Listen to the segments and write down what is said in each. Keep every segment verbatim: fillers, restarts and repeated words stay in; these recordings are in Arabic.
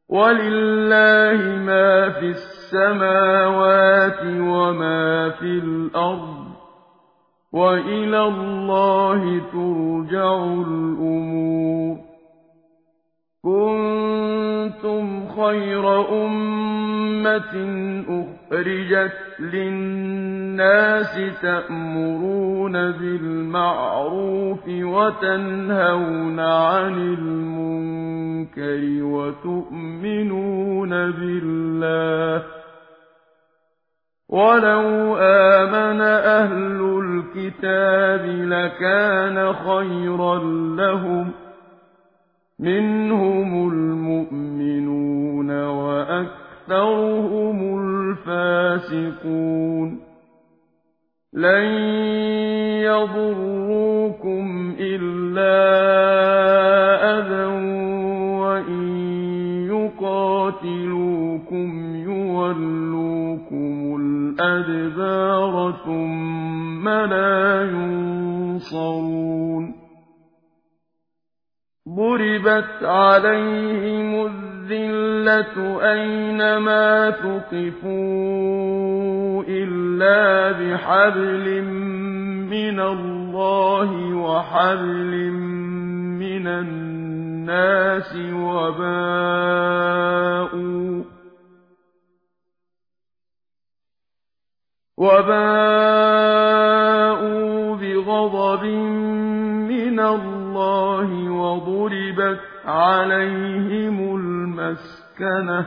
وَلِلَّهِ مَا فِي السَّمَاوَاتِ وَمَا فِي الْأَرْضِ ۚ وَإِلَى اللَّهِ تُرْجَعُ الْأُمُورُ. كُنتُمْ خَيْرَ أُمَّةٍ أُخْرِجَتْ لِلنَّاسِ تَأْمُرُونَ بِالْمَعْرُوفِ وَتَنْهَوْنَ عَنِ الْمُنكَرِ وَتُؤْمِنُونَ بِاللَّهِ ۚ وَلَوْ آمَنَ أَهْلُ الْكِتَابِ لَكَانَ خَيْرًا لَّهُم ۚ مِّنْهُمُ الْمُؤْمِنُونَ وَأَكْثَرُهُمُ الْفَاسِقُونَ. لَن يَضُرُّوكُمْ إِلَّا أَذًى وَإِن يُقَاتِلُوكُمْ يُوَلُّوكُمُ الْأَدْبَارَ ثُمَّ لَا يُنصَرُونَ. ضُرِبَتْ عَلَيْهِمُ الذِّلَّةُ أَيْنَمَا ثُقِفُوا إِلَّا بِحَبْلٍ مِّنَ اللَّهِ وَحَبْلٍ مِّنَ النَّاسِ وَبَاءُوا وَبَاءُوا بِغَضَبٍ مِّنَ اللَّهِ وَضُرِبَتْ عَلَيْهِمُ الْمَسْكَنَةُ ۚ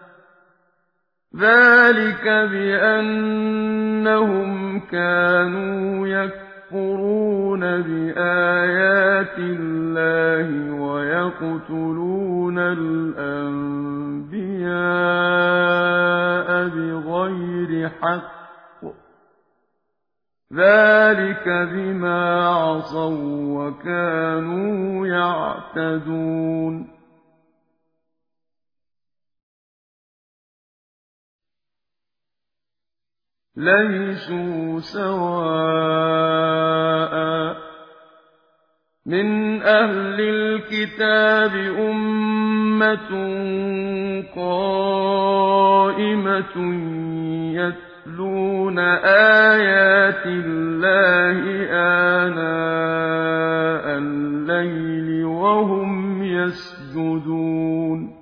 ذَٰلِكَ بِأَنَّهُمْ كَانُوا يَكْفُرُونَ بِآيَاتِ اللَّهِ وَيَقْتُلُونَ الْأَنبِيَاءَ بِغَيْرِ حَقٍّ ۚ ذَٰلِكَ بِمَا عَصَوا وَّكَانُوا يَعْتَدُونَ. لَيْسُوا سَوَاءً ۗ مِّنْ أَهْلِ الْكِتَابِ أُمَّةٌ قَائِمَةٌ يَتْلُونَ آيَاتِ اللَّهِ آنَاءَ اللَّيْلِ وَهُمْ يَسْجُدُونَ.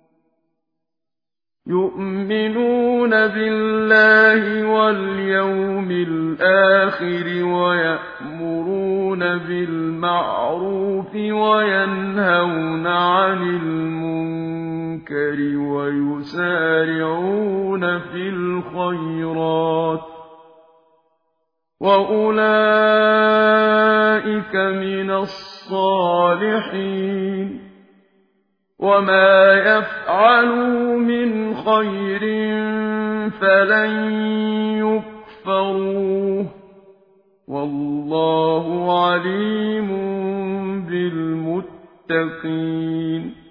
يُؤْمِنُونَ بِاللَّهِ وَالْيَوْمِ الْآخِرِ وَيَأْمُرُونَ بِالْمَعْرُوفِ وَيَنْهَوْنَ عَنِ الْمُنكَرِ وَيُسَارِعُونَ فِي الْخَيْرَاتِ ۚ وَأُولَٰئِكَ مِنَ الصَّالِحِينَ. وَمَا يَفْعَلُوا مِنْ خَيْرٍ فَلَن يُكْفَرُوهُ ۗ وَاللَّهُ عَلِيمٌ بِالْمُتَّقِينَ.